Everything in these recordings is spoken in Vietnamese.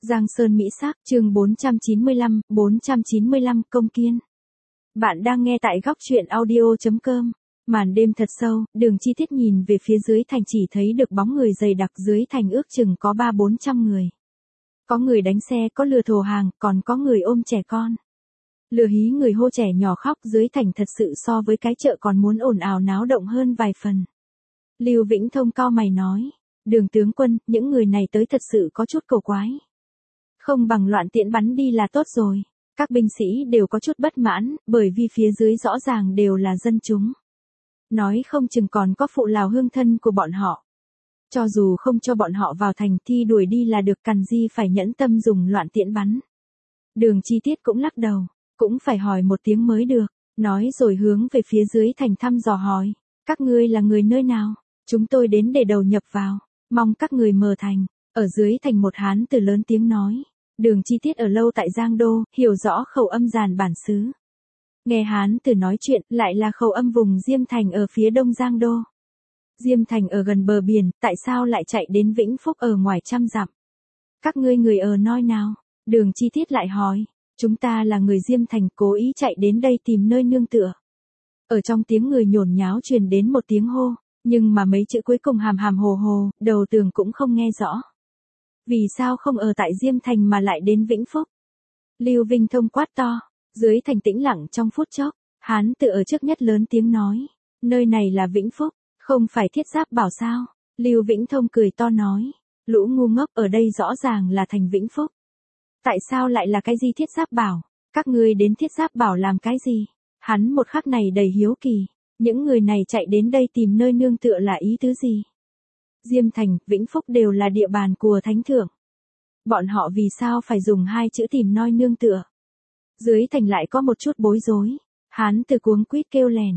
Giang Sơn Mỹ Sắc, chương 495 Công Kiên. Bạn đang nghe tại góc truyện audio.com. Màn đêm thật sâu, Đường Chi Tiết nhìn về phía dưới thành chỉ thấy được bóng người dày đặc dưới thành ước chừng có 300-400 người. Có người đánh xe, có lừa thồ hàng, còn có người ôm trẻ con. Lừa hí người hô trẻ nhỏ khóc dưới thành thật sự so với cái chợ còn muốn ồn ào náo động hơn vài phần. Lưu Vĩnh Thông cau mày nói, Đường tướng quân, những người này tới thật sự có chút cầu quái. Không bằng loạn tiễn bắn đi là tốt rồi. Các binh sĩ đều có chút bất mãn, bởi vì phía dưới rõ ràng đều là dân chúng. Nói không chừng còn có phụ lào hương thân của bọn họ. Cho dù không cho bọn họ vào thành thì đuổi đi là được, cần gì phải nhẫn tâm dùng loạn tiễn bắn. Đường Chi Tiết cũng lắc đầu, cũng phải hỏi một tiếng mới được, nói rồi hướng về phía dưới thành thăm dò hỏi. Các ngươi là người nơi nào? Chúng tôi đến để đầu nhập vào, mong các người mở thành. Ở dưới thành một hán tử lớn tiếng nói. Đường Chi Tiết ở lâu tại Giang Đô, hiểu rõ khẩu âm Giàn bản xứ. Nghe hán tử nói chuyện, lại là khẩu âm vùng Diêm Thành ở phía đông Giang Đô. Diêm Thành ở gần bờ biển, tại sao lại chạy đến Vĩnh Phúc ở ngoài trăm dặm? Các ngươi người ở nơi nào? Đường Chi Tiết lại hỏi. Chúng ta là người Diêm Thành, cố ý chạy đến đây tìm nơi nương tựa. Ở trong tiếng người nhổn nháo truyền đến một tiếng hô, nhưng mà mấy chữ cuối cùng hàm hàm hồ hồ, đầu tường cũng không nghe rõ. Vì sao không ở tại Diêm Thành mà lại đến Vĩnh Phúc? Lưu Vinh Thông quát to, dưới thành tĩnh lặng trong phút chốc, hán tử ở trước nhất lớn tiếng nói, nơi này là Vĩnh Phúc, không phải Thiết Giáp Bảo sao? Lưu Vĩnh Thông cười to nói, lũ ngu ngốc, ở đây rõ ràng là thành Vĩnh Phúc. Tại sao lại là cái gì Thiết Giáp Bảo? Các ngươi đến Thiết Giáp Bảo làm cái gì? Hắn một khắc này đầy hiếu kỳ, những người này chạy đến đây tìm nơi nương tựa là ý tứ gì? Diêm Thành, Vĩnh Phúc đều là địa bàn của thánh thượng. Bọn họ vì sao phải dùng hai chữ tìm nơi nương tựa? Dưới thành lại có một chút bối rối. Hán từ cuống quýt kêu lèn,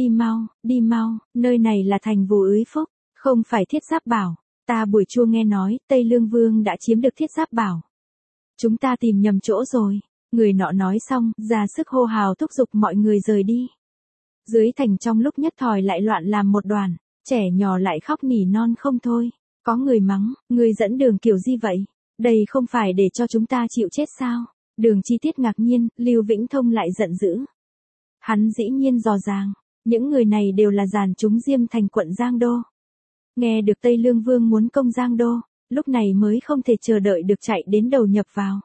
đi mau, nơi này là thành Vù Úy Phúc, không phải Thiết Giáp Bảo. Ta buổi trưa nghe nói, Tây Lương Vương đã chiếm được Thiết Giáp Bảo. Chúng ta tìm nhầm chỗ rồi. Người nọ nói xong, ra sức hô hào thúc giục mọi người rời đi. Dưới thành trong lúc nhất thời lại loạn làm một đoàn. Trẻ nhỏ lại khóc nỉ non không thôi. Có người mắng, người dẫn đường kiểu gì vậy? Đây không phải để cho chúng ta chịu chết sao? Đường Chi Tiết ngạc nhiên, Lưu Vĩnh Thông lại giận dữ. Hắn dĩ nhiên dò dàng, những người này đều là giàn chúng Diêm Thành quận Giang Đô. Nghe được Tây Lương Vương muốn công Giang Đô, lúc này mới không thể chờ đợi được chạy đến đầu nhập vào.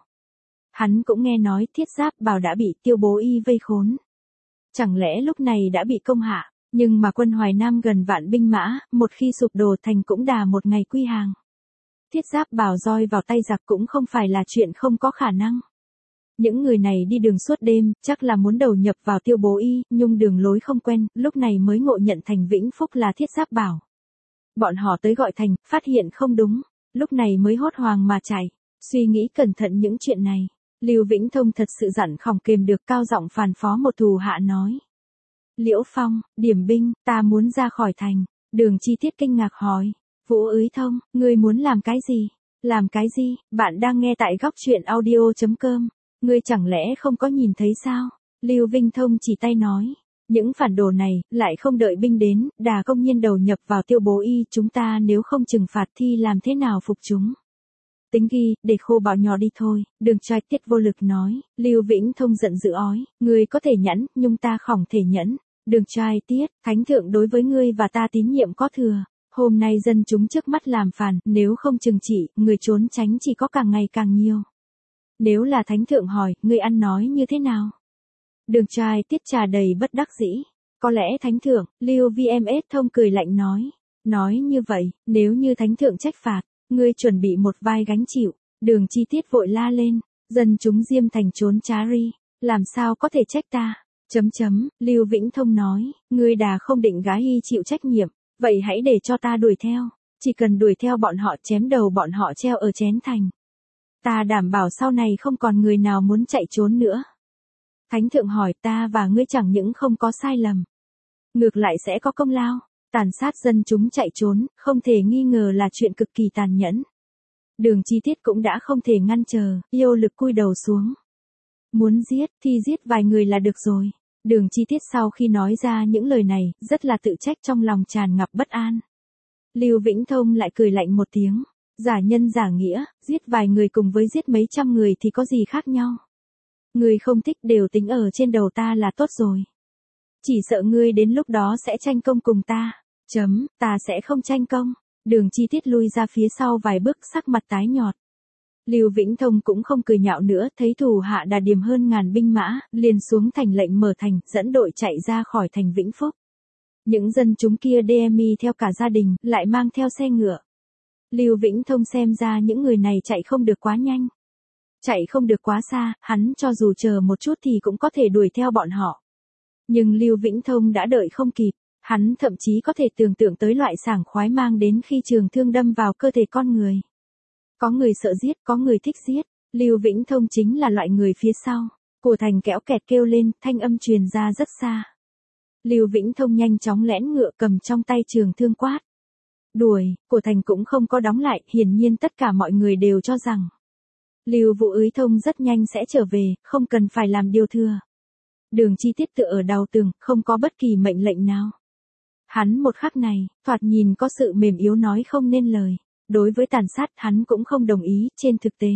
Hắn cũng nghe nói Thiết Giáp Bảo đã bị Tiêu Bố Y vây khốn. Chẳng lẽ lúc này đã bị công hạ? Nhưng mà quân Hoài Nam gần vạn binh mã, một khi sụp đổ thành cũng đà một ngày quy hàng. Thiết Giáp Bảo roi vào tay giặc cũng không phải là chuyện không có khả năng. Những người này đi đường suốt đêm, chắc là muốn đầu nhập vào Tiêu Bố Y, nhưng đường lối không quen, lúc này mới ngộ nhận thành Vĩnh Phúc là Thiết Giáp Bảo. Bọn họ tới gọi thành, phát hiện không đúng, lúc này mới hốt hoang mà chạy, suy nghĩ cẩn thận những chuyện này. Lưu Vĩnh Thông thật sự giận không kềm được, cao giọng phàn phó một thủ hạ nói. Liễu Phong, điểm binh, ta muốn ra khỏi thành. Đường Chi Tiết kinh ngạc hỏi. Vũ Úy Thông, ngươi muốn làm cái gì? Làm cái gì? Bạn đang nghe tại góc truyện audio.com. Ngươi chẳng lẽ không có nhìn thấy sao? Lưu Vinh Thông chỉ tay nói. Những phản đồ này, lại không đợi binh đến, đà công nhiên đầu nhập vào Tiêu Bố Y, chúng ta nếu không trừng phạt thì làm thế nào phục chúng? Tính ghi, để khô bạo nhỏ đi thôi. Đường Trai Tiết vô lực nói. Lưu Vĩnh Thông giận dữ ói, ngươi có thể nhẫn, nhưng ta không thể nhẫn. Đường Trai Tiết, thánh thượng đối với ngươi và ta tín nhiệm có thừa. Hôm nay dân chúng trước mắt làm phản, nếu không trừng trị, người trốn tránh chỉ có càng ngày càng nhiều. Nếu là thánh thượng hỏi, ngươi ăn nói như thế nào? Đường Trai Tiết trà đầy bất đắc dĩ. Có lẽ thánh thượng, Lưu VMS Thông cười lạnh nói. Nói như vậy, nếu như thánh thượng trách phạt, ngươi chuẩn bị một vai gánh chịu. Đường Chi Tiết vội la lên. Dân chúng Diêm Thành trốn trá ri, làm sao có thể trách ta? Lưu Vĩnh Thông nói, ngươi đà không định gái y chịu trách nhiệm, vậy hãy để cho ta đuổi theo, chỉ cần đuổi theo bọn họ chém đầu bọn họ treo ở chén thành. Ta đảm bảo sau này không còn người nào muốn chạy trốn nữa. Thánh thượng hỏi, ta và ngươi chẳng những không có sai lầm, ngược lại sẽ có công lao. Tàn sát dân chúng chạy trốn, không thể nghi ngờ là chuyện cực kỳ tàn nhẫn. Đường Chi Tiết cũng đã không thể ngăn chờ, yêu lực cúi đầu xuống. Muốn giết thì giết vài người là được rồi. Đường Chi Tiết sau khi nói ra những lời này, rất là tự trách, trong lòng tràn ngập bất an. Lưu Vĩnh Thông lại cười lạnh một tiếng. Giả nhân giả nghĩa, giết vài người cùng với giết mấy trăm người thì có gì khác nhau. Ngươi không thích đều tính ở trên đầu ta là tốt rồi. Chỉ sợ ngươi đến lúc đó sẽ tranh công cùng ta. Ta sẽ không tranh công. Đường Chi Tiết lui ra phía sau vài bước, sắc mặt tái nhợt. Lưu Vĩnh Thông cũng không cười nhạo nữa, thấy thủ hạ đà điềm hơn ngàn binh mã, liền xuống thành lệnh mở thành, dẫn đội chạy ra khỏi thành Vĩnh Phúc. Những dân chúng kia DMI theo cả gia đình, lại mang theo xe ngựa. Lưu Vĩnh Thông xem ra những người này chạy không được quá nhanh. Chạy không được quá xa, hắn cho dù chờ một chút thì cũng có thể đuổi theo bọn họ. Nhưng Lưu Vĩnh Thông đã đợi không kịp, hắn thậm chí có thể tưởng tượng tới loại sảng khoái mang đến khi trường thương đâm vào cơ thể con người. Có người sợ giết, có người thích giết, Lưu Vĩnh Thông chính là loại người phía sau. Cổ Thành kéo kẹt kêu lên, thanh âm truyền ra rất xa. Lưu Vĩnh Thông nhanh chóng lẻn ngựa, cầm trong tay trường thương quát. Đuổi, Cổ Thành cũng không có đóng lại, hiển nhiên tất cả mọi người đều cho rằng Lưu Vũ Úy Thông rất nhanh sẽ trở về, không cần phải làm điều thừa. Đường Chi Tiết tựa ở đầu tường, không có bất kỳ mệnh lệnh nào. Hắn một khắc này, thoạt nhìn có sự mềm yếu nói không nên lời. Đối với tàn sát hắn cũng không đồng ý, trên thực tế.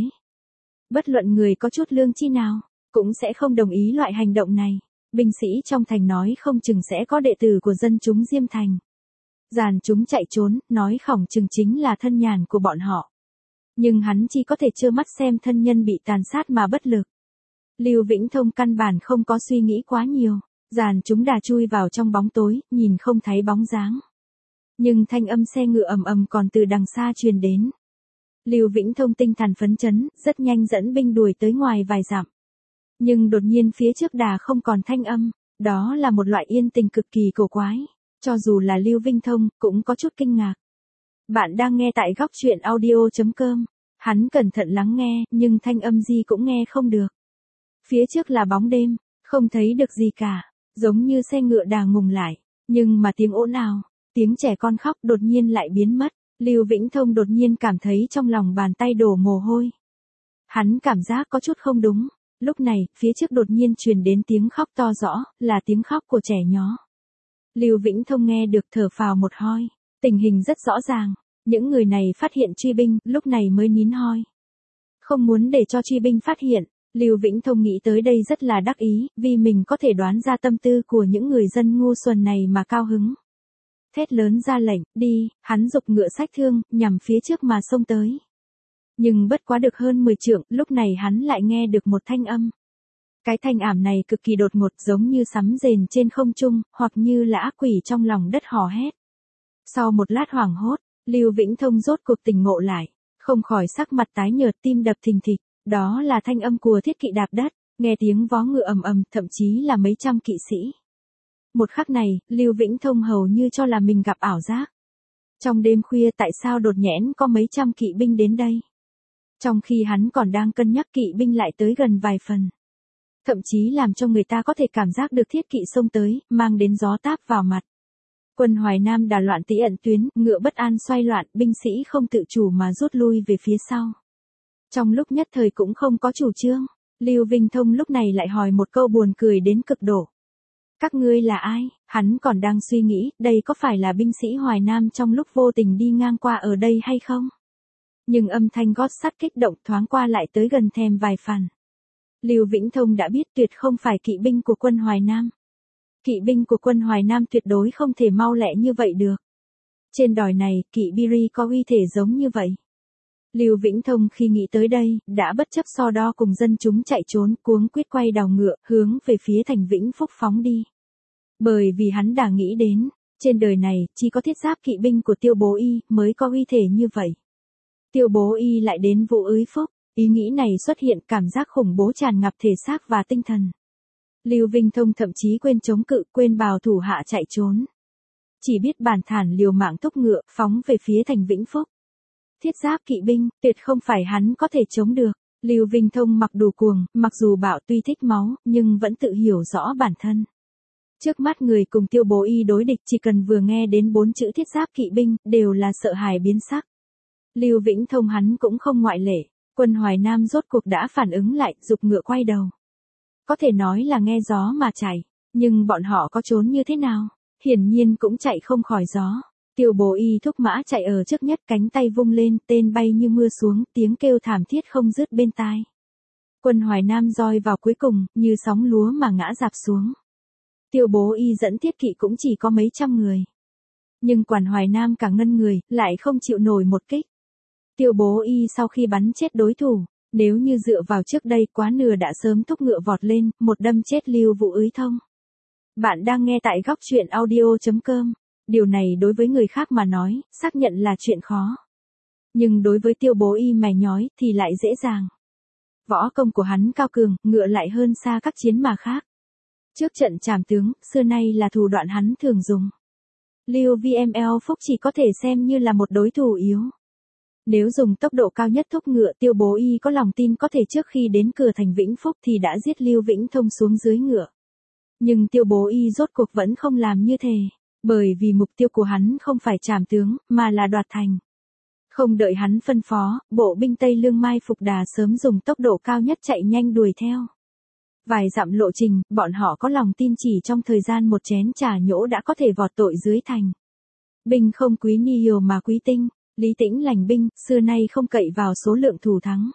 Bất luận người có chút lương chi nào, cũng sẽ không đồng ý loại hành động này. Binh sĩ trong thành nói không chừng sẽ có đệ tử của dân chúng Diêm Thành. Dàn chúng chạy trốn, nói khỏng chừng chính là thân nhàn của bọn họ. Nhưng hắn chỉ có thể trơ mắt xem thân nhân bị tàn sát mà bất lực. Lưu Vĩnh Thông căn bản không có suy nghĩ quá nhiều, dàn chúng đà chui vào trong bóng tối, nhìn không thấy bóng dáng. Nhưng thanh âm xe ngựa ầm ầm còn từ đằng xa truyền đến. Lưu Vĩnh Thông tinh thần phấn chấn, rất nhanh dẫn binh đuổi tới ngoài vài dặm. Nhưng đột nhiên phía trước đà không còn thanh âm, đó là một loại yên tình cực kỳ cổ quái. Cho dù là Lưu Vĩnh Thông, cũng có chút kinh ngạc. Bạn đang nghe tại góc truyện audio.com. Hắn cẩn thận lắng nghe, nhưng thanh âm gì cũng nghe không được. Phía trước là bóng đêm, không thấy được gì cả, giống như xe ngựa đà ngừng lại. Nhưng mà tiếng ồn ào, tiếng trẻ con khóc đột nhiên lại biến mất. Lưu Vĩnh Thông đột nhiên cảm thấy trong lòng bàn tay đổ mồ hôi. Hắn cảm giác có chút không đúng. Lúc này, phía trước đột nhiên truyền đến tiếng khóc to rõ, là tiếng khóc của trẻ nhỏ. Lưu Vĩnh Thông nghe được thở phào một hơi. Tình hình rất rõ ràng. Những người này phát hiện truy binh, lúc này mới nín hơi. Không muốn để cho truy binh phát hiện, Lưu Vĩnh Thông nghĩ tới đây rất là đắc ý, vì mình có thể đoán ra tâm tư của những người dân ngu xuẩn này mà cao hứng. Thét lớn ra lệnh, đi, hắn giục ngựa xách thương, nhằm phía trước mà xông tới. Nhưng bất quá được hơn 10 trượng, lúc này hắn lại nghe được một thanh âm. Cái thanh ảm này cực kỳ đột ngột, giống như sấm rền trên không trung, hoặc như là ác quỷ trong lòng đất hò hét. Sau một lát hoảng hốt, Lưu Vĩnh Thông rốt cuộc tỉnh ngộ lại, không khỏi sắc mặt tái nhợt, tim đập thình thịch. Đó là thanh âm của thiết kỵ đạp đất, nghe tiếng vó ngựa ầm ầm, thậm chí là mấy trăm kỵ sĩ. Một khắc này, Lưu Vĩnh Thông hầu như cho là mình gặp ảo giác. Trong đêm khuya tại sao đột nhẽn có mấy trăm kỵ binh đến đây? Trong khi hắn còn đang cân nhắc, kỵ binh lại tới gần vài phần. Thậm chí làm cho người ta có thể cảm giác được thiết kỵ xông tới, mang đến gió táp vào mặt. Quân Hoài Nam đà loạn tỉ ẩn tuyến, ngựa bất an xoay loạn, binh sĩ không tự chủ mà rút lui về phía sau. Trong lúc nhất thời cũng không có chủ trương, Lưu Vĩnh Thông lúc này lại hỏi một câu buồn cười đến cực độ. Các ngươi là ai? Hắn còn đang suy nghĩ, đây có phải là binh sĩ Hoài Nam trong lúc vô tình đi ngang qua ở đây hay không? Nhưng âm thanh gót sắt kích động thoáng qua lại tới gần thêm vài phần. Lưu Vĩnh Thông đã biết tuyệt không phải kỵ binh của quân Hoài Nam. Kỵ binh của quân Hoài Nam tuyệt đối không thể mau lẹ như vậy được. Trên đồi này, kỵ Biri có uy thể giống như vậy. Lưu Vĩnh Thông khi nghĩ tới đây, đã bất chấp so đo cùng dân chúng chạy trốn, cuống quýt quay đầu ngựa, hướng về phía thành Vĩnh Phúc phóng đi. Bởi vì hắn đã nghĩ đến, trên đời này, chỉ có thiết giáp kỵ binh của Tiêu Bố Y mới có uy thể như vậy. Tiêu Bố Y lại đến Vũ Úy Phúc, ý nghĩ này xuất hiện, cảm giác khủng bố tràn ngập thể xác và tinh thần. Lưu Vĩnh Thông thậm chí quên chống cự, quên bảo thủ hạ chạy trốn. Chỉ biết bản thản liều mạng thúc ngựa, phóng về phía thành Vĩnh Phúc. Thiết giáp kỵ binh, tuyệt không phải hắn có thể chống được. Lưu Vĩnh Thông mặc đủ cuồng, mặc dù bảo tuy thích máu, nhưng vẫn tự hiểu rõ bản thân. Trước mắt người cùng Tiêu Bố Y đối địch, chỉ cần vừa nghe đến 4 chữ thiết giáp kỵ binh, đều là sợ hãi biến sắc. Lưu Vĩnh Thông hắn cũng không ngoại lệ. Quân Hoài Nam rốt cuộc đã phản ứng lại, giục ngựa quay đầu. Có thể nói là nghe gió mà chạy, nhưng bọn họ có trốn như thế nào? Hiển nhiên cũng chạy không khỏi gió. Tiêu Bố Y thúc mã chạy ở trước nhất, cánh tay vung lên, tên bay như mưa xuống, tiếng kêu thảm thiết không dứt bên tai. Quân Hoài Nam roi vào cuối cùng, như sóng lúa mà ngã rạp xuống. Tiêu Bố Y dẫn thiết kỵ cũng chỉ có mấy trăm người. Nhưng Quản Hoài Nam cả ngân người, lại không chịu nổi một kích. Tiêu Bố Y sau khi bắn chết đối thủ, nếu như dựa vào trước đây quá nửa đã sớm thúc ngựa vọt lên, một đâm chết Lưu Vũ Úy Thông. Bạn đang nghe tại góc truyện audio.com. Điều này đối với người khác mà nói, xác nhận là chuyện khó. Nhưng đối với Tiêu Bố Y mày nhói thì lại dễ dàng. Võ công của hắn cao cường, ngựa lại hơn xa các chiến mà khác. Trước trận trảm tướng, xưa nay là thủ đoạn hắn thường dùng. Lưu VML Phúc chỉ có thể xem như là một đối thủ yếu. Nếu dùng tốc độ cao nhất thúc ngựa, Tiêu Bố Y có lòng tin có thể trước khi đến cửa thành Vĩnh Phúc thì đã giết Lưu Vĩnh Thông xuống dưới ngựa. Nhưng Tiêu Bố Y rốt cuộc vẫn không làm như thế, bởi vì mục tiêu của hắn không phải trảm tướng, mà là đoạt thành. Không đợi hắn phân phó, bộ binh Tây Lương mai phục đà sớm dùng tốc độ cao nhất chạy nhanh đuổi theo. Vài dặm lộ trình, bọn họ có lòng tin chỉ trong thời gian một chén trà nhỗ đã có thể vọt tội dưới thành. Binh không quý ni hiều mà quý tinh, Lý Tĩnh lành binh, xưa nay không cậy vào số lượng thủ thắng.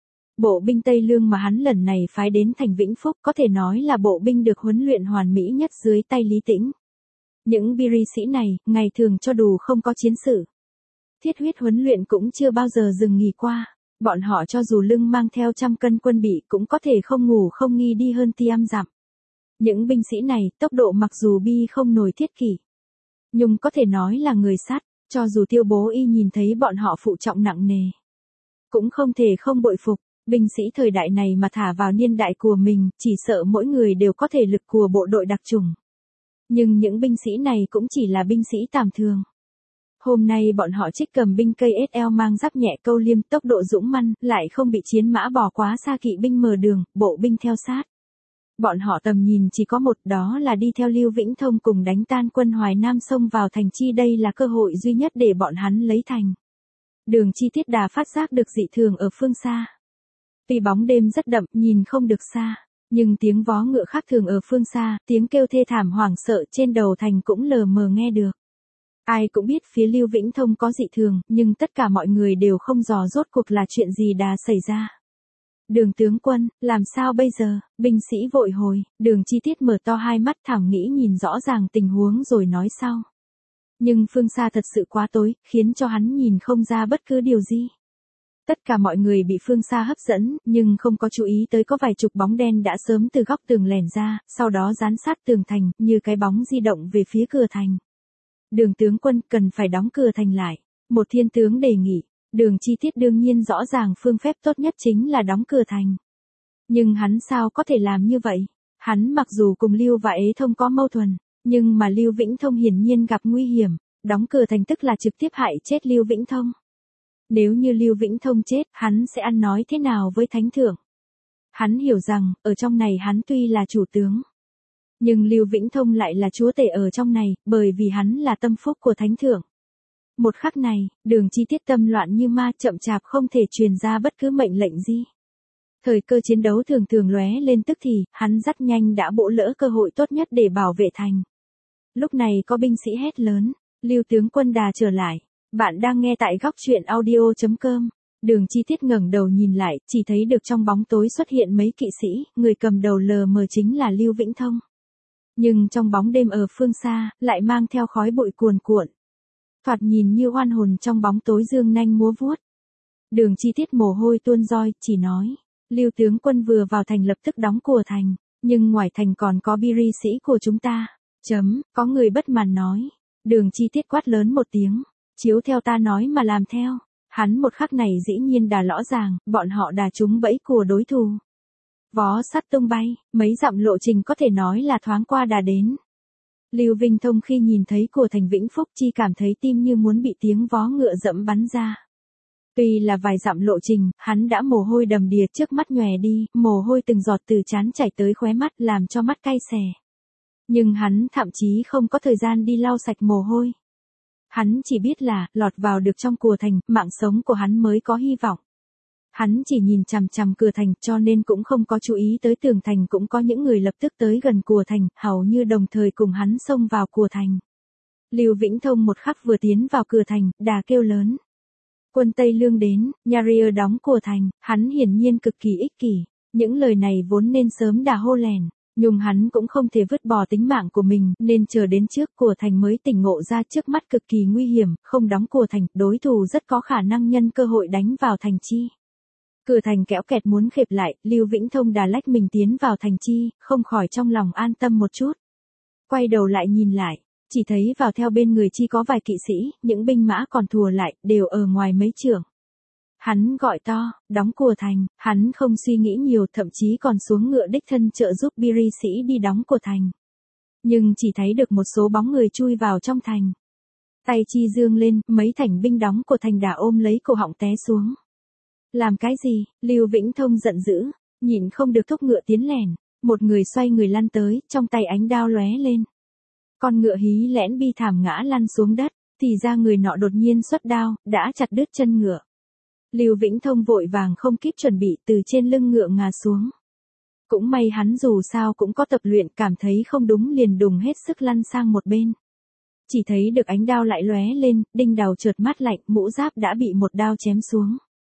Bộ binh Tây Lương mà hắn lần này phái đến thành Vĩnh Phúc có thể nói là bộ binh được huấn luyện hoàn mỹ nhất dưới tay Lý Tĩnh. Những biri sĩ này, ngày thường cho dù không có chiến sự, thiết huyết huấn luyện cũng chưa bao giờ dừng nghỉ qua. Bọn họ cho dù lưng mang theo trăm cân quân bị cũng có thể không ngủ không nghi đi hơn tiam dặm. Những binh sĩ này, tốc độ mặc dù bi không nổi thiết kỷ, nhưng có thể nói là người sắt, cho dù Tiêu Bố Y nhìn thấy bọn họ phụ trọng nặng nề, cũng không thể không bội phục. Binh sĩ thời đại này mà thả vào niên đại của mình, chỉ sợ mỗi người đều có thể lực của bộ đội đặc chủng. Nhưng những binh sĩ này cũng chỉ là binh sĩ tầm thường. Hôm nay bọn họ trích cầm binh KSL mang giáp nhẹ câu liêm, tốc độ dũng mãnh, lại không bị chiến mã bỏ quá xa, kỵ binh mở đường, bộ binh theo sát. Bọn họ tầm nhìn chỉ có một, đó là đi theo Lưu Vĩnh Thông cùng đánh tan quân Hoài Nam xông vào thành chi, đây là cơ hội duy nhất để bọn hắn lấy thành. Đường Chi Tiết đà phát giác được dị thường ở phương xa. Tuy bóng đêm rất đậm, nhìn không được xa, nhưng tiếng vó ngựa khác thường ở phương xa, tiếng kêu thê thảm hoảng sợ trên đầu thành cũng lờ mờ nghe được. Ai cũng biết phía Lưu Vĩnh Thông có dị thường, nhưng tất cả mọi người đều không dò rốt cuộc là chuyện gì đã xảy ra. Đường tướng quân, làm sao bây giờ? Binh sĩ vội hồi, Đường Chi Tiết mở to hai mắt thẳng nghĩ nhìn rõ ràng tình huống rồi nói sau. Nhưng phương xa thật sự quá tối, khiến cho hắn nhìn không ra bất cứ điều gì. Tất cả mọi người bị phương xa hấp dẫn, nhưng không có chú ý tới có vài chục bóng đen đã sớm từ góc tường lẻn ra, sau đó dán sát tường thành, như cái bóng di động về phía cửa thành. Đường tướng quân cần phải đóng cửa thành lại. Một thiên tướng đề nghị. Đường Chi Tiết đương nhiên rõ ràng phương phép tốt nhất chính là đóng cửa thành. Nhưng hắn sao có thể làm như vậy? Hắn mặc dù cùng Lưu và Ế Thông có mâu thuẫn, nhưng mà Lưu Vĩnh Thông hiển nhiên gặp nguy hiểm. Đóng cửa thành tức là trực tiếp hại chết Lưu Vĩnh Thông. Nếu như Lưu Vĩnh Thông chết, hắn sẽ ăn nói thế nào với thánh thượng? Hắn hiểu rằng, ở trong này hắn tuy là chủ tướng, nhưng Lưu Vĩnh Thông lại là chúa tể ở trong này, bởi vì hắn là tâm phúc của thánh thượng. Một khắc này, Đường Chi Tiết tâm loạn như ma, chậm chạp không thể truyền ra bất cứ mệnh lệnh gì. Thời cơ chiến đấu thường thường lóe lên tức thì, hắn rất nhanh đã bỗ lỡ cơ hội tốt nhất để bảo vệ thành. Lúc này có binh sĩ hét lớn, Lưu tướng quân đà trở lại. Bạn đang nghe tại góc truyện audio.com. Đường Chi Tiết ngẩng đầu nhìn lại, chỉ thấy được trong bóng tối xuất hiện mấy kỵ sĩ, người cầm đầu lờ mờ chính là Lưu Vĩnh Thông. Nhưng trong bóng đêm ở phương xa, lại mang theo khói bụi cuồn cuộn. Thoạt nhìn như oan hồn trong bóng tối dương nanh múa vuốt. Đường Chi Tiết mồ hôi tuôn roi, chỉ nói, Lưu tướng quân vừa vào thành lập tức đóng cửa thành, nhưng ngoài thành còn có biri sĩ của chúng ta. Có người bất mãn nói. Đường Chi Tiết quát lớn một tiếng, chiếu theo ta nói mà làm theo. Hắn một khắc này dĩ nhiên đã rõ ràng, bọn họ đã trúng bẫy của đối thủ. Vó sắt tung bay, mấy dặm lộ trình có thể nói là thoáng qua đã đến. Lưu Vĩnh Thông khi nhìn thấy của thành Vĩnh Phúc chỉ cảm thấy tim như muốn bị tiếng vó ngựa dẫm bắn ra. Tuy là vài dặm lộ trình, hắn đã mồ hôi đầm đìa, trước mắt nhòe đi, mồ hôi từng giọt từ trán chảy tới khóe mắt làm cho mắt cay xè. Nhưng hắn thậm chí không có thời gian đi lau sạch mồ hôi. Hắn chỉ biết là, lọt vào được trong cửa thành, mạng sống của hắn mới có hy vọng. Hắn chỉ nhìn chằm chằm cửa thành, cho nên cũng không có chú ý tới tường thành cũng có những người lập tức tới gần cửa thành, hầu như đồng thời cùng hắn xông vào cửa thành. Lưu Vĩnh Thông một khắc vừa tiến vào cửa thành, đã kêu lớn. Quân Tây Lương đến, Nyarier đóng cửa thành, hắn hiển nhiên cực kỳ ích kỷ. Những lời này vốn nên sớm đã hô lèn, nhưng hắn cũng không thể vứt bỏ tính mạng của mình, nên chờ đến trước cửa thành mới tỉnh ngộ ra trước mắt cực kỳ nguy hiểm, không đóng cửa thành, đối thủ rất có khả năng nhân cơ hội đánh vào thành chi. Cửa thành kéo kẹt muốn khép lại, Lưu Vĩnh Thông đà lách mình tiến vào thành chi, không khỏi trong lòng an tâm một chút. Quay đầu lại nhìn lại, chỉ thấy vào theo bên người chi có vài kỵ sĩ, những binh mã còn thùa lại, đều ở ngoài mấy trượng. Hắn gọi to, đóng cửa thành, hắn không suy nghĩ nhiều, thậm chí còn xuống ngựa đích thân trợ giúp Biri sĩ đi đóng cửa thành. Nhưng chỉ thấy được một số bóng người chui vào trong thành. Tay chi dương lên, mấy thành binh đóng cửa thành đã ôm lấy cổ họng té xuống. Làm cái gì? Lưu Vĩnh Thông giận dữ, nhìn không được thúc ngựa tiến lèn, một người xoay người lăn tới, trong tay ánh đao lóe lên. Con ngựa hí lẽn bi thảm ngã lăn xuống đất, thì ra người nọ đột nhiên xuất đao, đã chặt đứt chân ngựa. Lưu Vĩnh Thông vội vàng không kịp chuẩn bị từ trên lưng ngựa ngã xuống. Cũng may hắn dù sao cũng có tập luyện, cảm thấy không đúng liền đùng hết sức lăn sang một bên. Chỉ thấy được ánh đao lại lóe lên, đinh đào chợt mát lạnh, mũ giáp đã bị một đao chém xuống.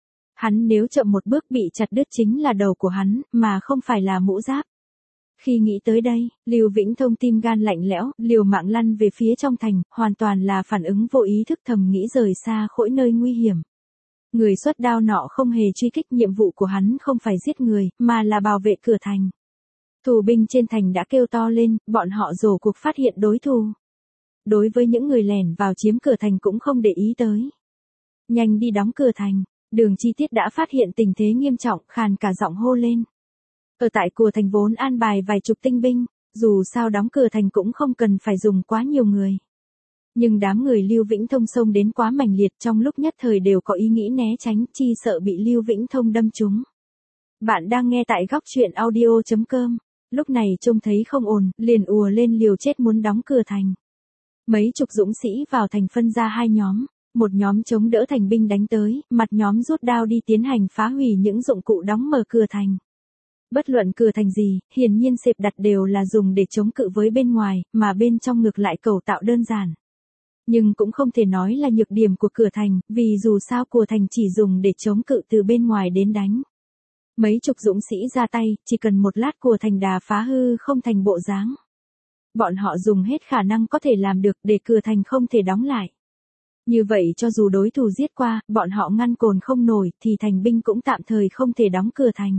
Hắn nếu chậm một bước bị chặt đứt chính là đầu của hắn, mà không phải là mũ giáp. Khi nghĩ tới đây, Lưu Vĩnh Thông tim gan lạnh lẽo, liều mạng lăn về phía trong thành, hoàn toàn là phản ứng vô ý thức, thầm nghĩ rời xa khỏi nơi nguy hiểm. Người xuất đao nọ không hề truy kích, nhiệm vụ của hắn không phải giết người, mà là bảo vệ cửa thành. Tù binh trên thành đã kêu to lên, bọn họ rồ cuộc phát hiện đối thủ. Đối với những người lẻn vào chiếm cửa thành cũng không để ý tới. Nhanh đi đóng cửa thành. Đường Chi Tiết đã phát hiện tình thế nghiêm trọng, khàn cả giọng hô lên. Ở tại cửa thành vốn an bài vài chục tinh binh, dù sao đóng cửa thành cũng không cần phải dùng quá nhiều người. Nhưng đám người Lưu Vĩnh Thông xông đến quá mãnh liệt, trong lúc nhất thời đều có ý nghĩ né tránh, chi sợ bị Lưu Vĩnh Thông đâm trúng. Bạn đang nghe tại góc truyện audio.com, lúc này trông thấy không ổn, liền ùa lên liều chết muốn đóng cửa thành. Mấy chục dũng sĩ vào thành phân ra hai nhóm. Một nhóm chống đỡ thành binh đánh tới, mặt nhóm rút đao đi tiến hành phá hủy những dụng cụ đóng mở cửa thành. Bất luận cửa thành gì, hiển nhiên xếp đặt đều là dùng để chống cự với bên ngoài, mà bên trong ngược lại cấu tạo đơn giản. Nhưng cũng không thể nói là nhược điểm của cửa thành, vì dù sao cửa thành chỉ dùng để chống cự từ bên ngoài đến đánh. Mấy chục dũng sĩ ra tay, chỉ cần một lát cửa thành đà phá hư không thành bộ dáng. Bọn họ dùng hết khả năng có thể làm được để cửa thành không thể đóng lại. Như vậy cho dù đối thủ giết qua, bọn họ ngăn cồn không nổi, thì thành binh cũng tạm thời không thể đóng cửa thành.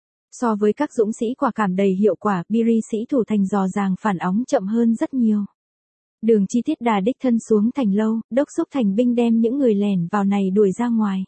So với các dũng sĩ quả cảm đầy hiệu quả, Biri sĩ thủ thành dò dàng phản óng chậm hơn rất nhiều. Đường Chi Tiết đà đích thân xuống thành lâu, đốc thúc thành binh đem những người lẻn vào này đuổi ra ngoài.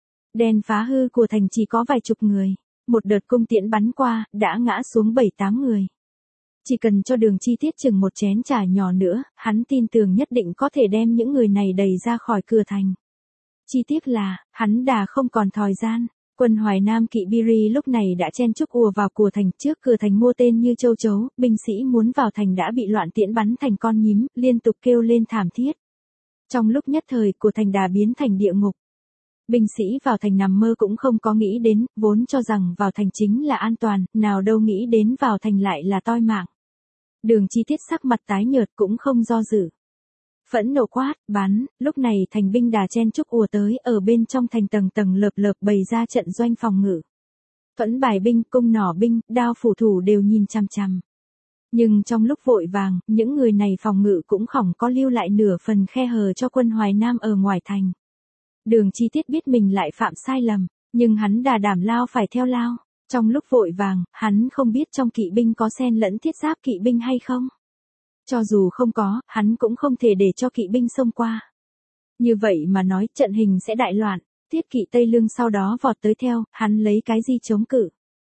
Đèn phá hư của thành chỉ có vài chục người, một đợt cung tiễn bắn qua, đã ngã xuống 7-8 người. Chỉ cần cho Đường Chi Tiết chừng một chén trà nhỏ nữa, hắn tin tưởng nhất định có thể đem những người này đẩy ra khỏi cửa thành. Chi tiết là, hắn đã không còn thời gian. Quân Hoài Nam kỵ Biri lúc này đã chen chúc ùa vào cửa thành, trước cửa thành mua tên như châu chấu, binh sĩ muốn vào thành đã bị loạn tiễn bắn thành con nhím, liên tục kêu lên thảm thiết. Trong lúc nhất thời, cửa thành đã biến thành địa ngục. Binh sĩ vào thành nằm mơ cũng không có nghĩ đến, vốn cho rằng vào thành chính là an toàn, nào đâu nghĩ đến vào thành lại là toi mạng. Đường Chi Tiết sắc mặt tái nhợt cũng không do dự. Phẫn nộ quát, bắn, lúc này thành binh đà chen chúc ùa tới, ở bên trong thành tầng tầng lợp lợp bày ra trận doanh phòng ngự. Thuẫn bài binh, cung nỏ binh, đao phủ thủ đều nhìn chằm chằm. Nhưng trong lúc vội vàng, những người này phòng ngự cũng không có lưu lại nửa phần khe hở cho quân Hoài Nam ở ngoài thành. Đường Chi Tiết biết mình lại phạm sai lầm, nhưng hắn đà đảm lao phải theo lao. Trong lúc vội vàng, hắn không biết trong kỵ binh có xen lẫn thiết giáp kỵ binh hay không. Cho dù không có, hắn cũng không thể để cho kỵ binh xông qua. Như vậy mà nói trận hình sẽ đại loạn, Tiết kỵ Tây Lương sau đó vọt tới theo, hắn lấy cái gì chống cự.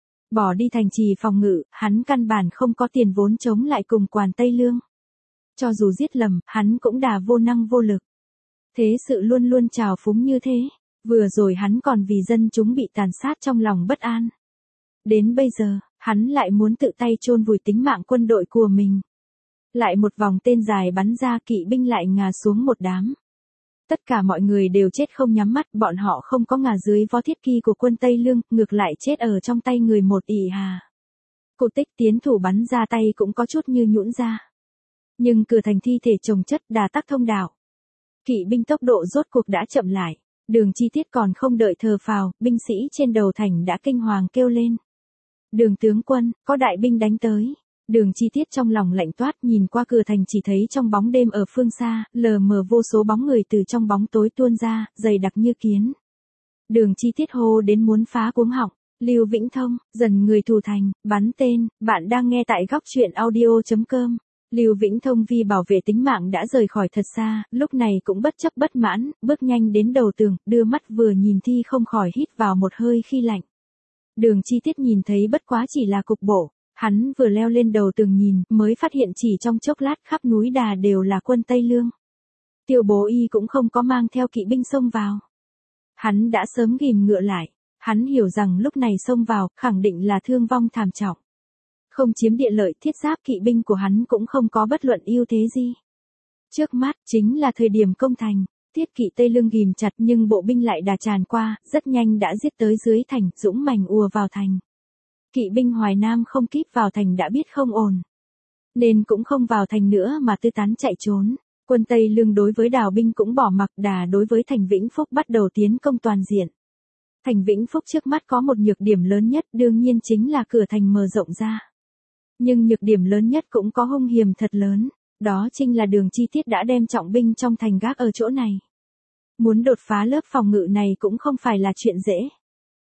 Bỏ đi thành trì phòng ngự, hắn căn bản không có tiền vốn chống lại cùng quản Tây Lương. Cho dù giết lầm, hắn cũng đà vô năng vô lực. Thế sự luôn luôn trào phúng như thế, vừa rồi hắn còn vì dân chúng bị tàn sát trong lòng bất an. Đến bây giờ, hắn lại muốn tự tay chôn vùi tính mạng quân đội của mình. Lại một vòng tên dài bắn ra, kỵ binh lại ngã xuống một đám. Tất cả mọi người đều chết không nhắm mắt, bọn họ không có ngã dưới vó thiết kỳ của quân Tây Lương, ngược lại chết ở trong tay người một ỷ hà. Cổ Tích tiến thủ bắn ra tay cũng có chút như nhũn ra. Nhưng cửa thành thi thể chồng chất đà tắc thông đạo. Kỵ binh tốc độ rốt cuộc đã chậm lại. Đường Chi Tiết còn không đợi thờ phào, binh sĩ trên đầu thành đã kinh hoàng kêu lên. Đường tướng quân, có đại binh đánh tới. Đường Chi Tiết trong lòng lạnh toát, nhìn qua cửa thành chỉ thấy trong bóng đêm ở phương xa, lờ mờ vô số bóng người từ trong bóng tối tuôn ra, dày đặc như kiến. Đường Chi Tiết hô đến muốn phá cuống họng. Lưu Vĩnh Thông, dần người thủ thành, bắn tên. Bạn đang nghe tại góc truyện audio.com. Lưu Vĩnh Thông vì bảo vệ tính mạng đã rời khỏi thật xa, lúc này cũng bất chấp bất mãn, bước nhanh đến đầu tường, đưa mắt vừa nhìn thi không khỏi hít vào một hơi khi lạnh. Đường Chi Tiết nhìn thấy bất quá chỉ là cục bộ, hắn vừa leo lên đầu tường nhìn, mới phát hiện chỉ trong chốc lát khắp núi đà đều là quân Tây Lương. Tiêu Bố Y cũng không có mang theo kỵ binh xông vào. Hắn đã sớm ghìm ngựa lại, hắn hiểu rằng lúc này xông vào, khẳng định là thương vong thảm trọng. Không chiếm địa lợi, thiết giáp kỵ binh của hắn cũng không có bất luận ưu thế gì. Trước mắt, chính là thời điểm công thành, thiết kỵ Tây Lương ghìm chặt nhưng bộ binh lại đà tràn qua, rất nhanh đã giết tới dưới thành, dũng mãnh ùa vào thành. Kỵ binh Hoài Nam không kíp vào thành đã biết không ổn, nên cũng không vào thành nữa mà tư tán chạy trốn. Quân Tây Lương đối với đào binh cũng bỏ mặc, đà đối với thành Vĩnh Phúc bắt đầu tiến công toàn diện. Thành Vĩnh Phúc trước mắt có một nhược điểm lớn nhất, đương nhiên chính là cửa thành mở rộng ra. Nhưng nhược điểm lớn nhất cũng có hung hiểm thật lớn, đó chính là Đường Chi Tiết đã đem trọng binh trong thành gác ở chỗ này. Muốn đột phá lớp phòng ngự này cũng không phải là chuyện dễ.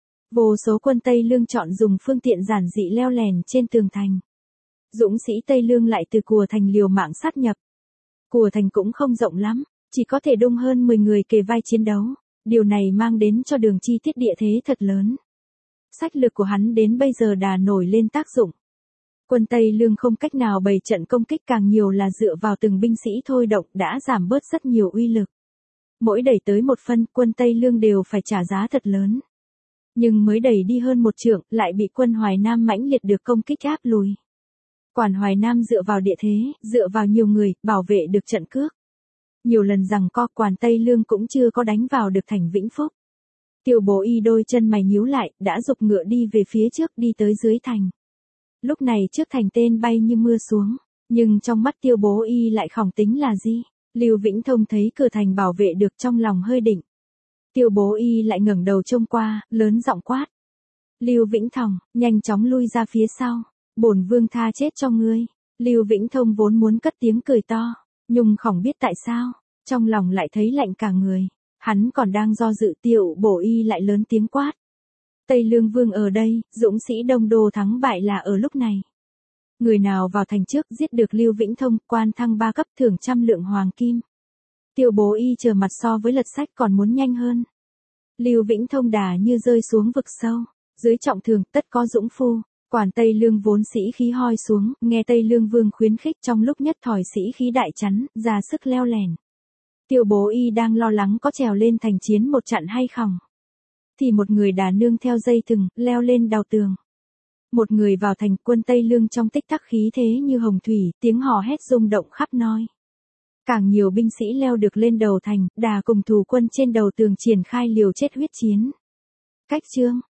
Vô số quân Tây Lương chọn dùng phương tiện giản dị leo lèn trên tường thành. Dũng sĩ Tây Lương lại từ cùa thành liều mạng sát nhập. Cùa thành cũng không rộng lắm, chỉ có thể dung hơn 10 người kề vai chiến đấu. Điều này mang đến cho Đường Chi Tiết địa thế thật lớn. Sách lược của hắn đến bây giờ đã nổi lên tác dụng. Quân Tây Lương không cách nào bày trận công kích, càng nhiều là dựa vào từng binh sĩ thôi động đã giảm bớt rất nhiều uy lực. Mỗi đẩy tới một phân, quân Tây Lương đều phải trả giá thật lớn. Nhưng mới đẩy đi hơn một trượng, lại bị quân Hoài Nam mãnh liệt được công kích áp lùi. Quản Hoài Nam dựa vào địa thế, dựa vào nhiều người, bảo vệ được trận cước. Nhiều lần giằng co, Quản Tây Lương cũng chưa có đánh vào được thành Vĩnh Phúc. Tiêu Bố Y đôi chân mày nhíu lại, đã giục ngựa đi về phía trước, đi tới dưới thành. Lúc này trước thành tên bay như mưa xuống, nhưng trong mắt Tiêu Bố Y lại không tính là gì. Lưu Vĩnh Thông thấy cửa thành bảo vệ được trong lòng hơi định. Tiêu Bố Y lại ngẩng đầu trông qua, lớn giọng quát. Lưu Vĩnh Thông, nhanh chóng lui ra phía sau, bổn vương tha chết cho ngươi. Lưu Vĩnh Thông vốn muốn cất tiếng cười to, nhưng không biết tại sao, trong lòng lại thấy lạnh cả người. Hắn còn đang do dự, Tiêu Bố Y lại lớn tiếng quát. Tây Lương Vương ở đây, dũng sĩ đông đô thắng bại là ở lúc này. Người nào vào thành trước giết được Lưu Vĩnh Thông, quan thăng 3 cấp, thưởng 100 lượng hoàng kim. Tiêu Bố Y chờ mặt so với lật sách còn muốn nhanh hơn. Lưu Vĩnh Thông đà như rơi xuống vực sâu, dưới trọng thương tất có dũng phu. Quản Tây Lương vốn sĩ khí hoi xuống, nghe Tây Lương Vương khuyến khích trong lúc nhất thời sĩ khí đại chắn, ra sức leo lèn. Tiêu Bố Y đang lo lắng có trèo lên thành chiến một trận hay không. Thì một người đà nương theo dây thừng, leo lên đào tường. Một người vào thành, quân Tây Lương trong tích tắc khí thế như hồng thủy, tiếng hò hét rung động khắp nơi. Càng nhiều binh sĩ leo được lên đầu thành, đà cùng thủ quân trên đầu tường triển khai liều chết huyết chiến. Cách chương,